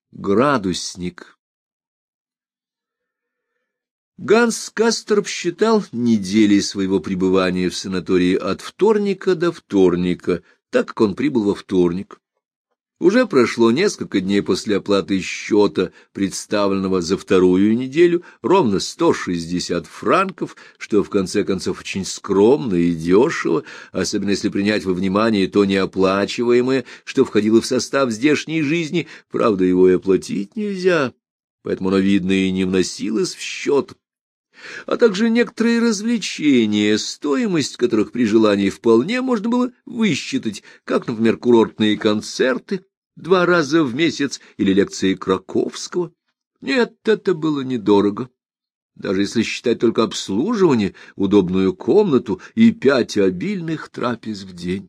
Градусник. Ганс Касторп считал недели своего пребывания в санатории от вторника до вторника, так как он прибыл во вторник. Уже прошло несколько дней после оплаты счета, представленного за вторую неделю, ровно 160 франков, что в конце концов очень скромно и дешево, особенно если принять во внимание то неоплачиваемое, что входило в состав здешней жизни, правда, его и оплатить нельзя, поэтому оно, видно, и не вносилось в счет. А также некоторые развлечения, стоимость которых при желании вполне можно было высчитать, как, например, курортные концерты 2 раза в месяц или лекции Краковского. Нет, это было недорого. Даже если считать только обслуживание, удобную комнату и 5 обильных трапез в день.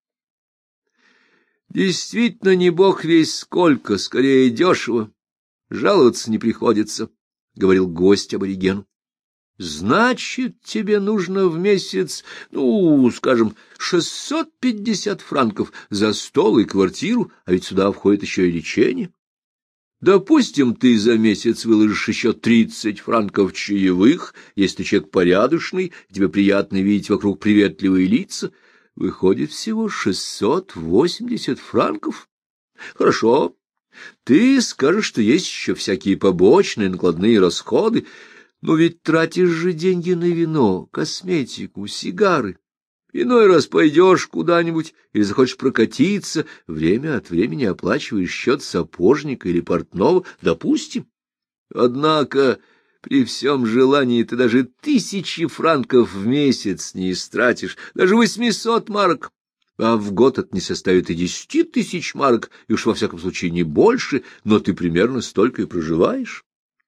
Действительно, не бог весть сколько, скорее дешево. Жаловаться не приходится, — говорил гость аборигену. Значит, тебе нужно в месяц, скажем, 650 франков за стол и квартиру, а ведь сюда входит еще и лечение. Допустим, ты за месяц выложишь еще 30 франков чаевых, если ты человек порядочный, тебе приятно видеть вокруг приветливые лица. Выходит всего 680 франков. Хорошо. Ты скажешь, что есть еще всякие побочные накладные расходы, но ведь тратишь же деньги на вино, косметику, сигары. Иной раз пойдешь куда-нибудь или захочешь прокатиться, время от времени оплачиваешь счет сапожника или портного, допустим. Однако при всем желании ты даже 1000 франков в месяц не истратишь, даже 800 марок, а в год это не составит и 10 000 марок, и уж во всяком случае не больше, но ты примерно столько и проживаешь.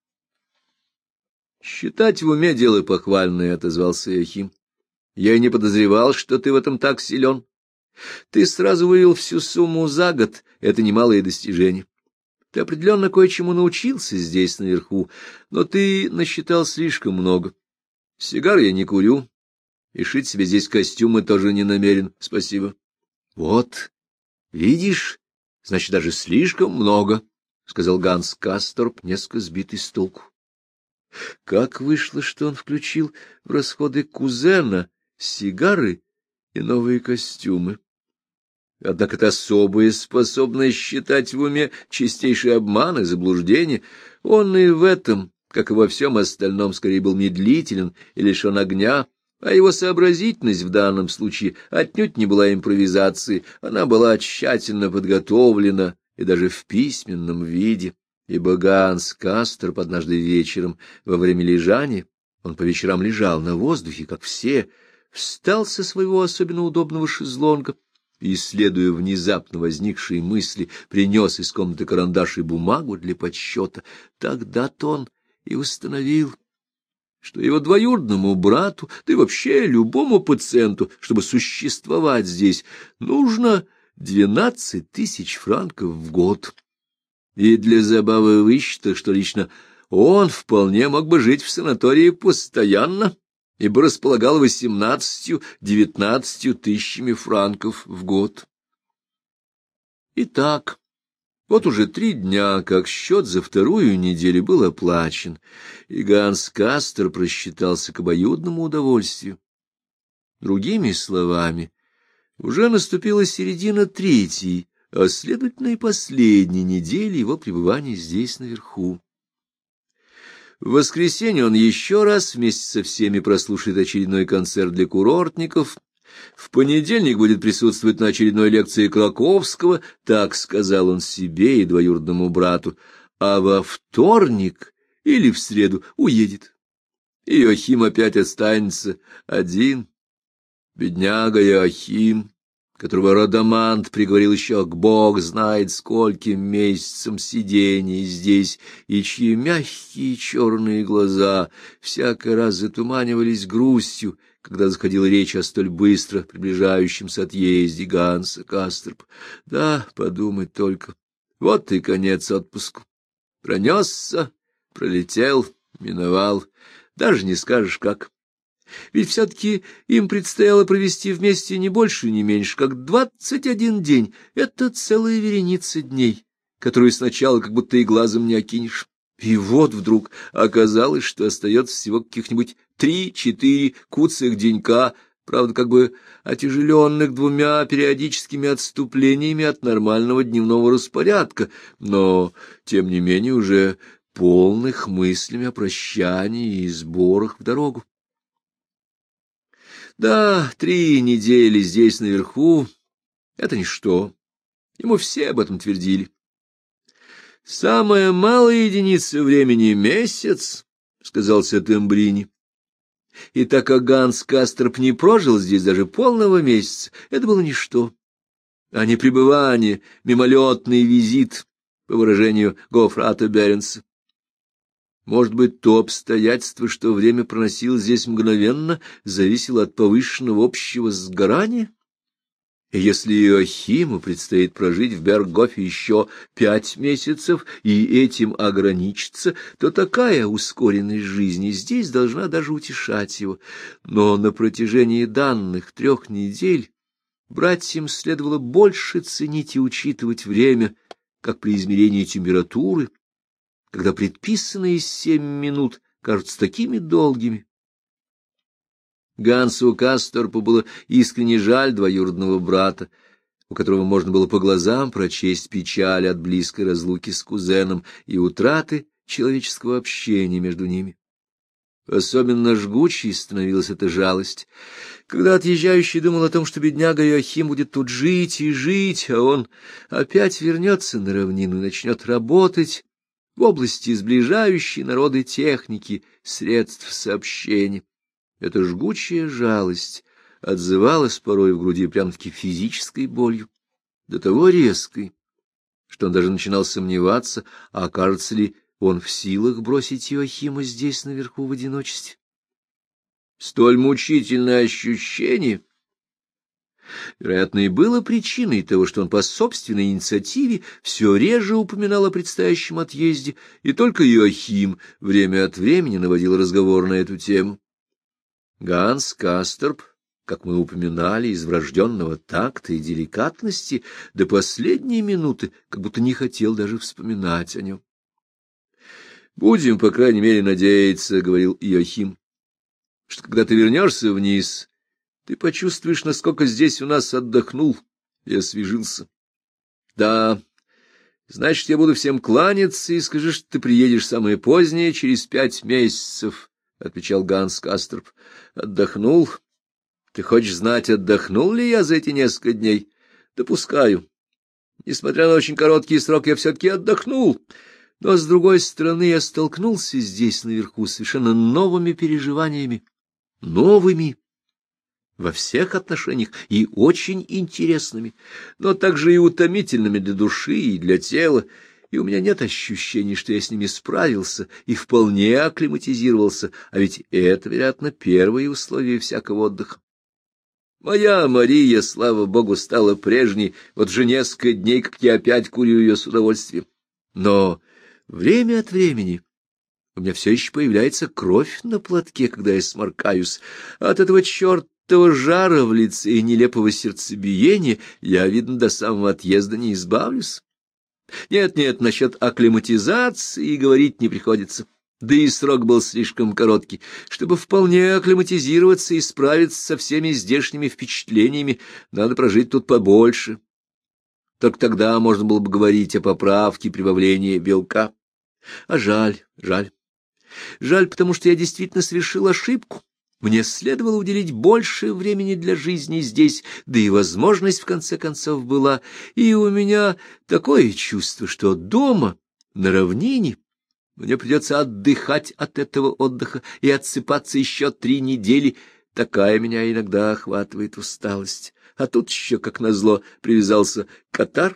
— Считать в уме дело похвальное, — отозвался Иохим. — Я и не подозревал, что ты в этом так силен. Ты сразу вывел всю сумму за год, это немалое достижение. Ты определенно кое-чему научился здесь, наверху, но ты насчитал слишком много. Сигар я не курю, и шить себе здесь костюмы тоже не намерен, спасибо. — Вот, видишь, значит, даже слишком много, — сказал Ганс Касторп, несколько сбитый с толку. Как вышло, что он включил в расходы кузена сигары и новые костюмы? Однако это особая способность считать в уме чистейший обман и заблуждение. Он и в этом, как и во всем остальном, скорее был медлителен и лишен огня, а его сообразительность в данном случае отнюдь не была импровизацией, она была тщательно подготовлена и даже в письменном виде. Ибо Ганс Касторп однажды вечером во время лежания, он по вечерам лежал на воздухе, как все, встал со своего особенно удобного шезлонга и, следуя внезапно возникшей мысли, принес из комнаты карандаш и бумагу для подсчета. Тогда-то он и установил, что его двоюродному брату, да и вообще любому пациенту, чтобы существовать здесь, нужно 12 000 франков в год. И для забавы высчитал, что лично он вполне мог бы жить в санатории постоянно, ибо располагал 18-19 000 франков в год. Итак, вот уже 3 дня, как счет за вторую неделю был оплачен, и Ганс Касторп просчитался к обоюдному удовольствию. Другими словами, уже наступила середина 3-й, а следовательно и последней недели его пребывания здесь наверху. В воскресенье он еще раз вместе со всеми прослушает очередной концерт для курортников. В понедельник будет присутствовать на очередной лекции Краковского, так сказал он себе и двоюродному брату, а во вторник или в среду уедет. Иохим опять останется один. Бедняга Иохим, которого Родомант приговорил еще к бог знает скольким месяцам сидения здесь, и чьи мягкие черные глаза всякий раз затуманивались грустью, когда заходила речь о столь быстро приближающемся отъезде Ганса Касторпа. Да, подумать только, вот и конец отпуску. Пронесся, пролетел, миновал, даже не скажешь как. Ведь все-таки им предстояло провести вместе не больше, не меньше, как 21 день. Это целая вереница дней. которую сначала как будто и глазом не окинешь. И вот вдруг оказалось, что остается всего каких-нибудь 3-4 куцых денька, правда, как бы отяжеленных 2 периодическими отступлениями от нормального дневного распорядка, но, тем не менее, уже полных мыслями о прощании и сборах в дорогу. Да, 3 недели здесь наверху — это ничто. Ему все об этом твердили. «Самая малая единица времени — месяц», — сказал Сеттембрини. И так как Ганс Касторп не прожил здесь даже полного месяца, это было ничто. А не пребывание, мимолетный визит, по выражению Гофрата Беренса. Может быть, то обстоятельство, что время проносилось здесь мгновенно, зависело от повышенного общего сгорания? И если Иоахиму предстоит прожить в Бергофе еще 5 месяцев и этим ограничиться, то такая ускоренность жизни здесь должна даже утешать его. Но на протяжении данных 3 недель братьям следовало больше ценить и учитывать время, как при измерении температуры, когда предписанные 7 минут кажутся такими долгими. Гансу Касторпу было искренне жаль двоюродного брата, у которого можно было по глазам прочесть печаль от близкой разлуки с кузеном и утраты человеческого общения между ними. Особенно жгучей становилась эта жалость, когда отъезжающий думал о том, что бедняга Иоахим будет тут жить и жить, а он опять вернется на равнину и начнет работать в области сближающей народы техники, средств сообщения. Эта жгучая жалость отзывалась порой в груди прям-таки физической болью, до того резкой, что он даже начинал сомневаться, а окажется ли он в силах бросить Иоахима здесь наверху в одиночестве. Столь мучительное ощущение, вероятно, и было причиной того, что он по собственной инициативе все реже упоминал о предстоящем отъезде, и только Иоахим время от времени наводил разговор на эту тему. Ганс Касторп, как мы упоминали, из врожденного такта и деликатности до последней минуты как будто не хотел даже вспоминать о нем. «Будем, по крайней мере, надеяться, — говорил Иоахим, — что когда ты вернешься вниз, ты почувствуешь, насколько здесь у нас отдохнул и освежился. Да, значит, я буду всем кланяться и скажи, что ты приедешь самое позднее, через 5 месяцев, — отвечал Ганс Касторп. — Отдохнул? Ты хочешь знать, отдохнул ли я за эти несколько дней? Допускаю. Несмотря на очень короткий срок, я все-таки отдохнул. Но, с другой стороны, я столкнулся здесь наверху с совершенно новыми переживаниями. Новыми во всех отношениях и очень интересными, но также и утомительными для души и для тела, и у меня нет ощущения, что я с ними справился и вполне акклиматизировался, а ведь это, вероятно, первые условия всякого отдыха. Моя Мария, слава богу, стала прежней, вот уже несколько дней, как я опять курю ее с удовольствием. Но время от времени у меня все еще появляется кровь на платке, когда я сморкаюсь. От этого чертова жара в лице и нелепого сердцебиения я, видно, до самого отъезда не избавлюсь. Нет, насчет акклиматизации говорить не приходится. Да и срок был слишком короткий. Чтобы вполне акклиматизироваться и справиться со всеми здешними впечатлениями, надо прожить тут побольше. Только тогда можно было бы говорить о поправке и прибавлении белка. А жаль. Жаль, потому что я действительно совершил ошибку. Мне следовало уделить больше времени для жизни здесь, да и возможность, в конце концов, была. И у меня такое чувство, что дома, на равнине, мне придется отдыхать от этого отдыха и отсыпаться еще 3 недели. Такая меня иногда охватывает усталость. А тут еще, как назло, привязался катар.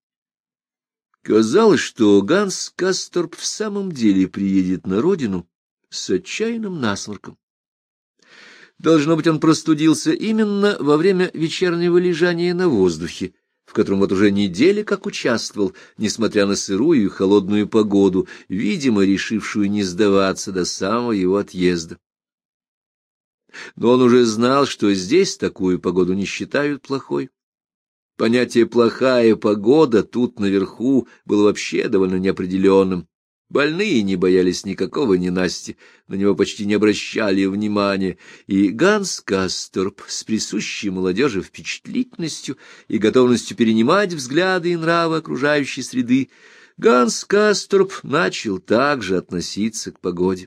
Казалось, что Ганс Касторп в самом деле приедет на родину с отчаянным насморком. Должно быть, он простудился именно во время вечернего лежания на воздухе, в котором вот уже недели как участвовал, несмотря на сырую и холодную погоду, видимо, решившую не сдаваться до самого его отъезда. Но он уже знал, что здесь такую погоду не считают плохой. Понятие «плохая погода» тут наверху было вообще довольно неопределенным. Больные не боялись никакого ненасти, на него почти не обращали внимания, и Ганс Касторп с присущей молодежи впечатлительностью и готовностью перенимать взгляды и нравы окружающей среды, Ганс Касторп начал также относиться к погоде.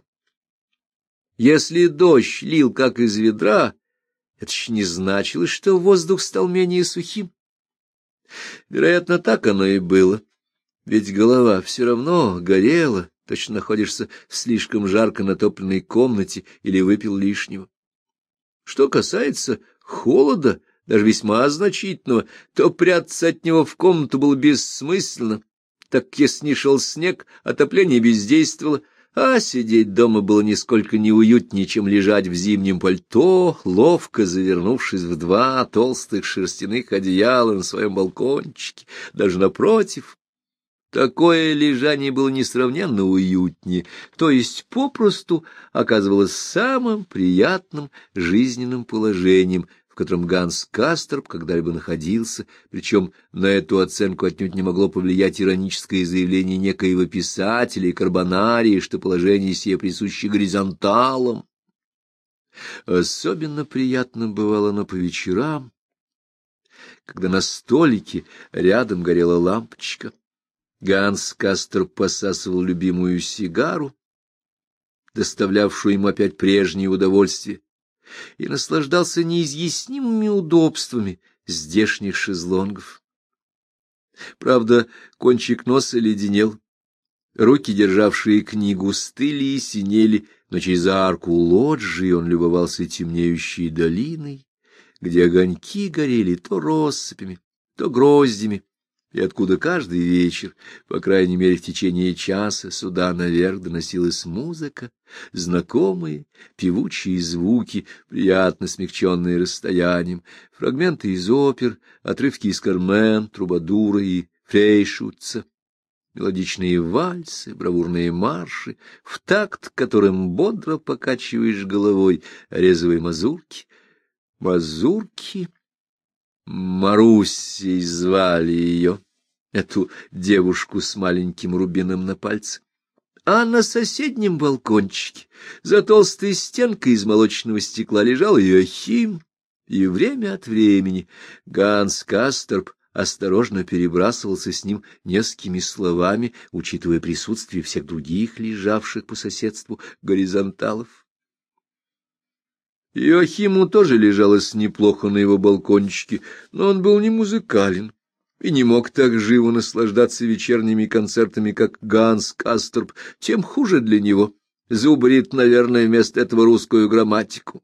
Если дождь лил как из ведра, это еще не значило, что воздух стал менее сухим. Вероятно, так оно и было. Ведь голова все равно горела, точно находишься в слишком жарко натопленной комнате или выпил лишнего. Что касается холода, даже весьма значительного, то прятаться от него в комнату было бессмысленно, так как если не шел снег, отопление бездействовало, а сидеть дома было нисколько неуютнее, чем лежать в зимнем пальто, ловко завернувшись в 2 толстых шерстяных одеяла на своем балкончике, даже напротив. Такое лежание было несравненно уютнее, то есть попросту оказывалось самым приятным жизненным положением, в котором Ганс Касторп когда-либо находился, причем на эту оценку отнюдь не могло повлиять ироническое заявление некоего писателя и Карбонарии, что положение сие присуще горизонталам. Особенно приятным бывало оно по вечерам, когда на столике рядом горела лампочка. Ганс Касторп посасывал любимую сигару, доставлявшую ему опять прежние удовольствия, и наслаждался неизъяснимыми удобствами здешних шезлонгов. Правда, кончик носа леденел, руки, державшие книгу, стыли и синели, но через арку лоджии он любовался темнеющей долиной, где огоньки горели то россыпями, то гроздями, и откуда каждый вечер, по крайней мере в течение часа, сюда наверх доносилась музыка, знакомые певучие звуки, приятно смягченные расстоянием, фрагменты из опер, отрывки из Кармен, Трубадура и Фрейшутца, мелодичные вальсы, бравурные марши, в такт которым бодро покачиваешь головой, резовые мазурки. Мазурки? Марусей звали ее, эту девушку с маленьким рубином на пальце. А на соседнем балкончике, за толстой стенкой из молочного стекла, лежал Иоахим, и время от времени Ганс Касторп осторожно перебрасывался с ним несколькими словами, учитывая присутствие всех других лежавших по соседству горизонталов. Иоахиму тоже лежалось неплохо на его балкончике, но он был не музыкален и не мог так живо наслаждаться вечерними концертами, как Ганс Касторп, тем хуже для него. Зубрит, наверное, вместо этого русскую грамматику.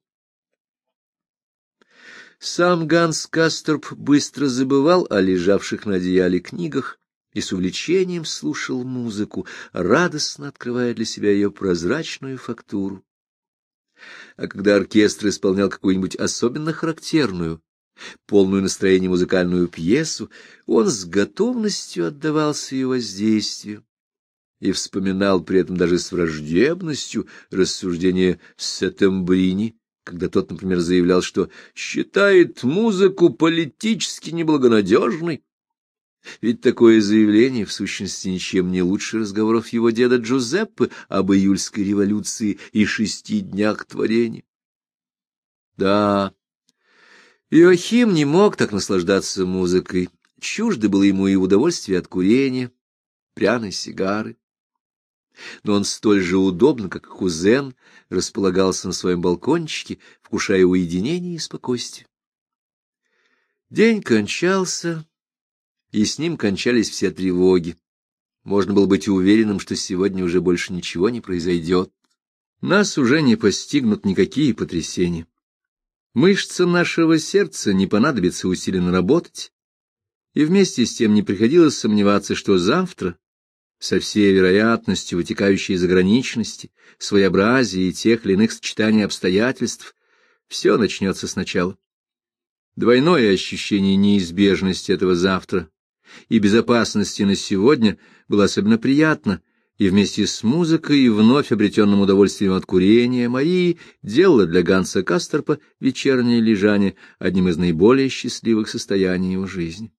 Сам Ганс Касторп быстро забывал о лежавших на одеяле книгах и с увлечением слушал музыку, радостно открывая для себя ее прозрачную фактуру. А когда оркестр исполнял какую-нибудь особенно характерную, полную настроения музыкальную пьесу, он с готовностью отдавался ее воздействию и вспоминал при этом даже с враждебностью рассуждения Сеттембрини, когда тот, например, заявлял, что считает музыку политически неблагонадежной. Ведь такое заявление, в сущности, ничем не лучше разговоров его деда Джузеппе об июльской революции и 6 днях творения. Да, Иоахим не мог так наслаждаться музыкой. Чуждо было ему и удовольствие от курения, пряной сигары. Но он столь же удобно, как кузен, располагался на своем балкончике, вкушая уединение и спокойствие. День кончался, и с ним кончались все тревоги. Можно было быть уверенным, что сегодня уже больше ничего не произойдет. Нас уже не постигнут никакие потрясения. Мышцам нашего сердца не понадобится усиленно работать, и вместе с тем не приходилось сомневаться, что завтра, со всей вероятностью вытекающей из ограниченности, своеобразия и тех или иных сочетаний обстоятельств, все начнется сначала. Двойное ощущение неизбежности этого завтра и безопасности на сегодня было особенно приятно, и вместе с музыкой и вновь обретенным удовольствием от курения Марии делала для Ганса Касторпа вечернее лежание одним из наиболее счастливых состояний его жизни.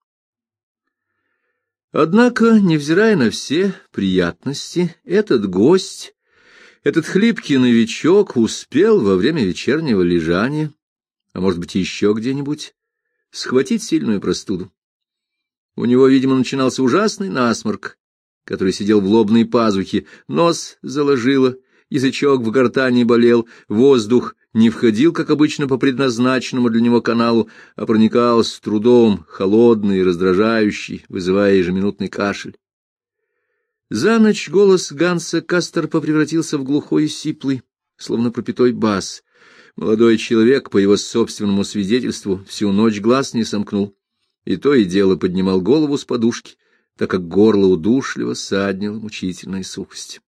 Однако, невзирая на все приятности, этот гость, этот хлипкий новичок успел во время вечернего лежания, а может быть еще где-нибудь, схватить сильную простуду. У него, видимо, начинался ужасный насморк, который сидел в лобной пазухе, нос заложило, язычок в гортани болел, воздух не входил, как обычно, по предназначенному для него каналу, а проникал с трудом, холодный и раздражающий, вызывая ежеминутный кашель. За ночь голос Ганса Касторпа превратился в глухой и сиплый, словно пропитой бас. Молодой человек, по его собственному свидетельству, всю ночь глаз не сомкнул, и то и дело поднимал голову с подушки, так как горло удушливо ссаднило мучительной сухость.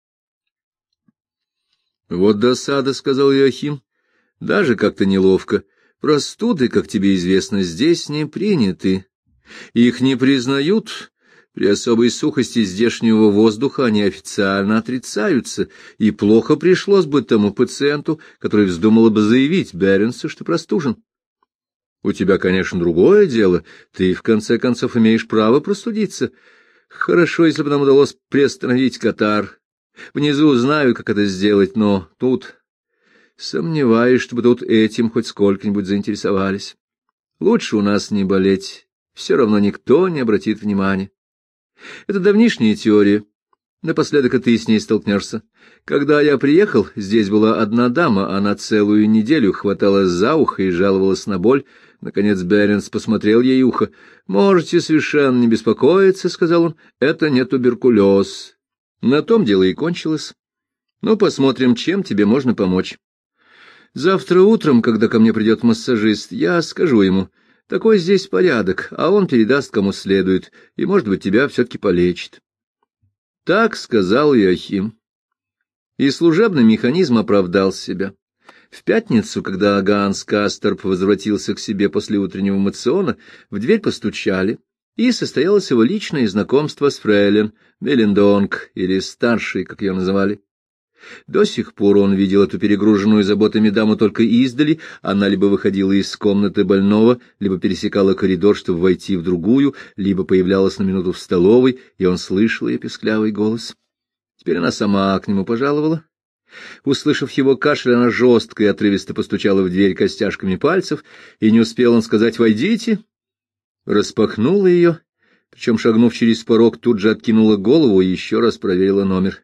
— Вот досада, — сказал Иоахим, — даже как-то неловко. Простуды, как тебе известно, здесь не приняты. Их не признают. При особой сухости здешнего воздуха они официально отрицаются, и плохо пришлось бы тому пациенту, который вздумал бы заявить Беренсу, что простужен. У тебя, конечно, другое дело. Ты, в конце концов, имеешь право простудиться. Хорошо, если бы нам удалось приостановить катар. Внизу знаю, как это сделать, но тут сомневаюсь, чтобы тут этим хоть сколько-нибудь заинтересовались. Лучше у нас не болеть. Все равно никто не обратит внимания. Это давнишняя теория. Напоследок и ты с ней столкнешься. Когда я приехал, здесь была одна дама, она целую неделю хваталась за ухо и жаловалась на боль. Наконец Беренс посмотрел ей ухо. «Можете совершенно не беспокоиться», — сказал он, — «это не туберкулез». На том дело и кончилось. Ну, посмотрим, чем тебе можно помочь. Завтра утром, когда ко мне придет массажист, я скажу ему: такой здесь порядок, а он передаст кому следует, и, может быть, тебя все-таки полечит. Так сказал Иоахим. И служебный механизм оправдал себя. В пятницу, когда Ганс Касторп возвратился к себе после утреннего моциона, в дверь постучали, и состоялось его личное знакомство с фрейлин Мелендонг, или старшей, как ее называли. До сих пор он видел эту перегруженную заботами даму только издали, она либо выходила из комнаты больного, либо пересекала коридор, чтобы войти в другую, либо появлялась на минуту в столовой, и он слышал ее песклявый голос. Теперь она сама к нему пожаловала. Услышав его кашель, она жестко и отрывисто постучала в дверь костяшками пальцев, и не успел он сказать «войдите». Распахнула ее, причем, шагнув через порог, тут же откинула голову и еще раз проверила номер.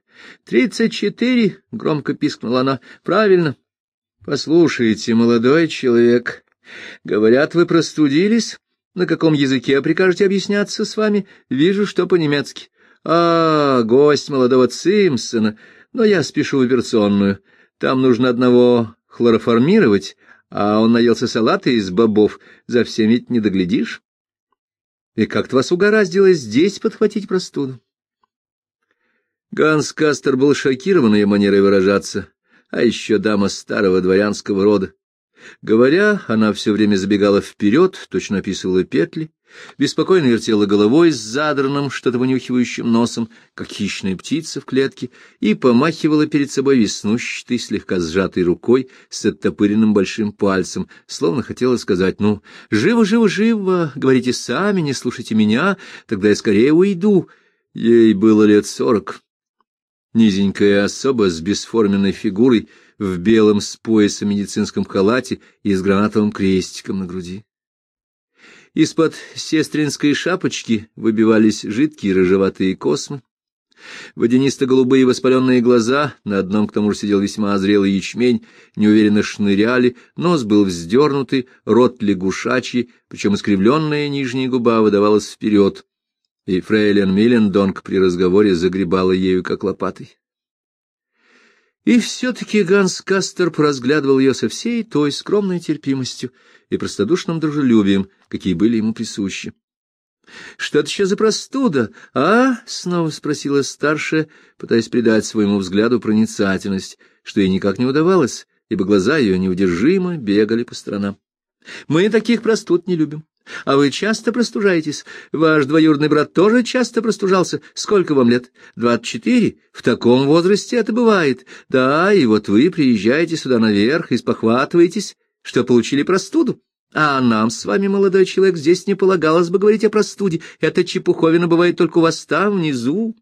34, — громко пискнула она. — Правильно. — Послушайте, молодой человек, говорят, вы простудились? На каком языке прикажете объясняться с вами? Вижу, что по-немецки. Гость молодого Цимпсона. Но я спешу в операционную. Там нужно одного хлороформировать, а он наелся салата из бобов. За всем ведь не доглядишь. И как-то вас угораздило здесь подхватить простуду. Ганс Кастер был шокирован ее манерой выражаться, а еще дама старого дворянского рода. Говоря, она все время забегала вперед, точно описывала петли, беспокойно вертела головой с задранным, что-то вынюхивающим носом, как хищная птица в клетке, и помахивала перед собой веснущатой, слегка сжатой рукой с оттопыренным большим пальцем, словно хотела сказать: «Ну, живо, живо, живо, говорите сами, не слушайте меня, тогда я скорее уйду». Ей было лет 40. Низенькая особа с бесформенной фигурой, в белом с поясом медицинском халате и с гранатовым крестиком на груди. Из-под сестринской шапочки выбивались жидкие рыжеватые космы, водянисто-голубые воспаленные глаза, на одном к тому же сидел весьма зрелый ячмень, неуверенно шныряли, нос был вздернутый, рот лягушачий, причем искривленная нижняя губа выдавалась вперед, и фрейлин Милендонг при разговоре загребала ею как лопатой. И все-таки Ганс Касторп разглядывал ее со всей той скромной терпимостью и простодушным дружелюбием, какие были ему присущи. — Что это еще за простуда, а? — снова спросила старшая, пытаясь придать своему взгляду проницательность, что ей никак не удавалось, ибо глаза ее неудержимо бегали по сторонам. — Мы таких простуд не любим. А вы часто простужаетесь? Ваш двоюродный брат тоже часто простужался. Сколько вам лет? 24? В таком возрасте это бывает. Да, и вот вы приезжаете сюда наверх и спохватываетесь, что получили простуду. А нам с вами, молодой человек, здесь не полагалось бы говорить о простуде. Эта чепуховина бывает только у вас там, внизу.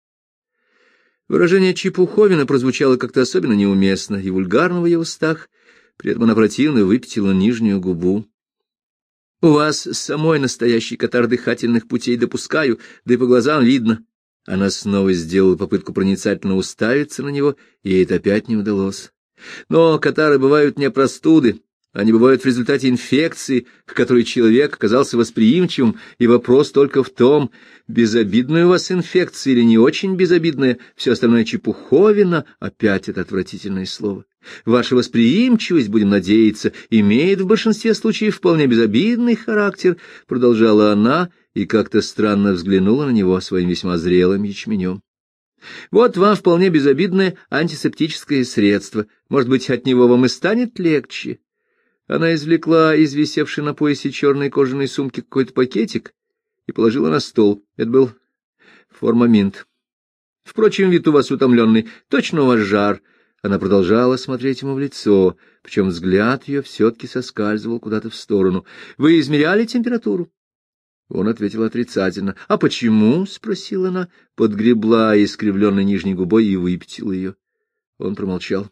Выражение «чепуховина» прозвучало как-то особенно неуместно и вульгарно в ее устах, при этом она противно выпятила нижнюю губу. У вас самой настоящий катар дыхательных путей допускаю, да и по глазам видно. Она снова сделала попытку проницательно уставиться на него, и ей это опять не удалось. Но катары бывают не простуды, они бывают в результате инфекции, к которой человек оказался восприимчивым, и вопрос только в том, безобидная у вас инфекция или не очень безобидная, все остальное чепуховина, опять это отвратительное слово. Ваша восприимчивость, будем надеяться, имеет в большинстве случаев вполне безобидный характер, — продолжала она и как-то странно взглянула на него своим весьма зрелым ячменем. Вот вам вполне безобидное антисептическое средство. Может быть, от него вам и станет легче. Она извлекла из висевшей на поясе черной кожаной сумки какой-то пакетик и положила на стол. Это был формаминт. Впрочем, вид у вас утомленный, точно у вас жар. Она продолжала смотреть ему в лицо, причем взгляд ее все-таки соскальзывал куда-то в сторону. — Вы измеряли температуру? Он ответил отрицательно. — А почему? — спросила она, подгребла искривленной нижней губой и выпятила ее. Он промолчал.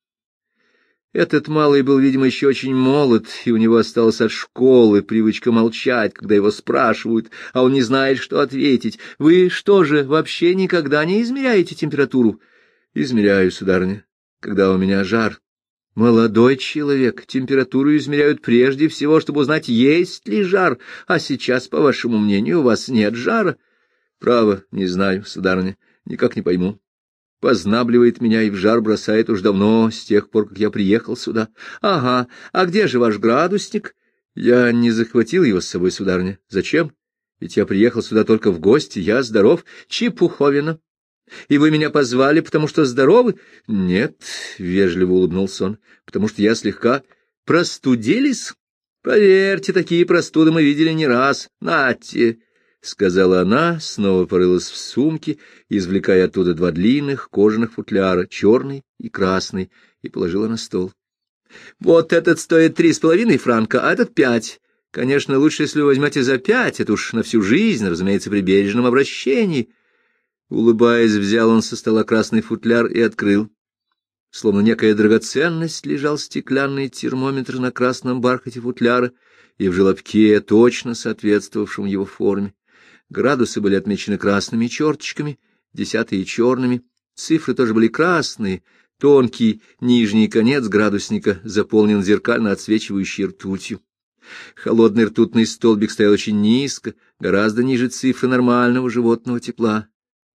Этот малый был, видимо, еще очень молод, и у него осталась от школы привычка молчать, когда его спрашивают, а он не знает, что ответить. — Вы что же, вообще никогда не измеряете температуру? — Измеряю, сударыня, когда у меня жар. — Молодой человек, температуру измеряют прежде всего, чтобы узнать, есть ли жар, а сейчас, по вашему мнению, у вас нет жара. — Право, не знаю, сударыня, никак не пойму. Познабливает меня и в жар бросает уж давно, с тех пор, как я приехал сюда. — Ага, а где же ваш градусник? — Я не захватил его с собой, сударыня. — Зачем? Ведь я приехал сюда только в гости, я здоров. — Чепуховина. — И вы меня позвали, потому что здоровы? — Нет, — вежливо улыбнулся он, — потому что я слегка простудились. Поверьте, такие простуды мы видели не раз. Нате, — сказала она, снова порылась в сумке, извлекая оттуда два длинных кожаных футляра, черный и красный, и положила на стол. — Вот этот стоит 3,5 франка, а этот 5. Конечно, лучше, если вы возьмете за 5, это уж на всю жизнь, разумеется, при бережном обращении. Улыбаясь, взял он со стола красный футляр и открыл. Словно некая драгоценность лежал стеклянный термометр на красном бархате футляра и в желобке, точно соответствовавшем его форме. Градусы были отмечены красными черточками, десятые черными, цифры тоже были красные, тонкий нижний конец градусника заполнен зеркально отсвечивающей ртутью. Холодный ртутный столбик стоял очень низко, гораздо ниже цифры нормального животного тепла.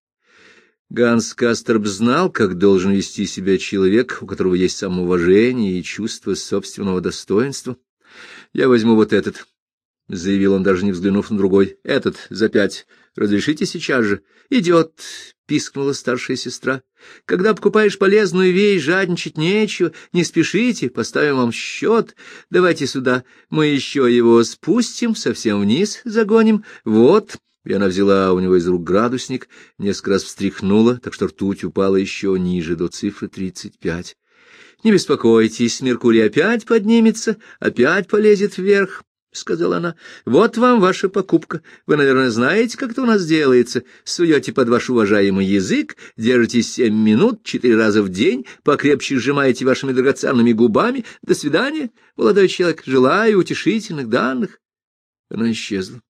Ганс Касторп знал, как должен вести себя человек, у которого есть самоуважение и чувство собственного достоинства. — Я возьму вот этот, — заявил он, даже не взглянув на другой. — Этот за 5. Разрешите сейчас же? — Идет, — пискнула старшая сестра. — Когда покупаешь полезную вещь, жадничать нечего. Не спешите, поставим вам счет. Давайте сюда, мы еще его спустим, совсем вниз загоним. Вот. И она взяла у него из рук градусник, несколько раз встряхнула, так что ртуть упала еще ниже, до цифры 35. — Не беспокойтесь, Меркурий опять поднимется, опять полезет вверх, — сказала она. — Вот вам ваша покупка. Вы, наверное, знаете, как это у нас делается. Суете под ваш уважаемый язык, держите 7 минут, 4 раза в день, покрепче сжимаете вашими драгоценными губами. До свидания, молодой человек. Желаю утешительных данных. Она исчезла.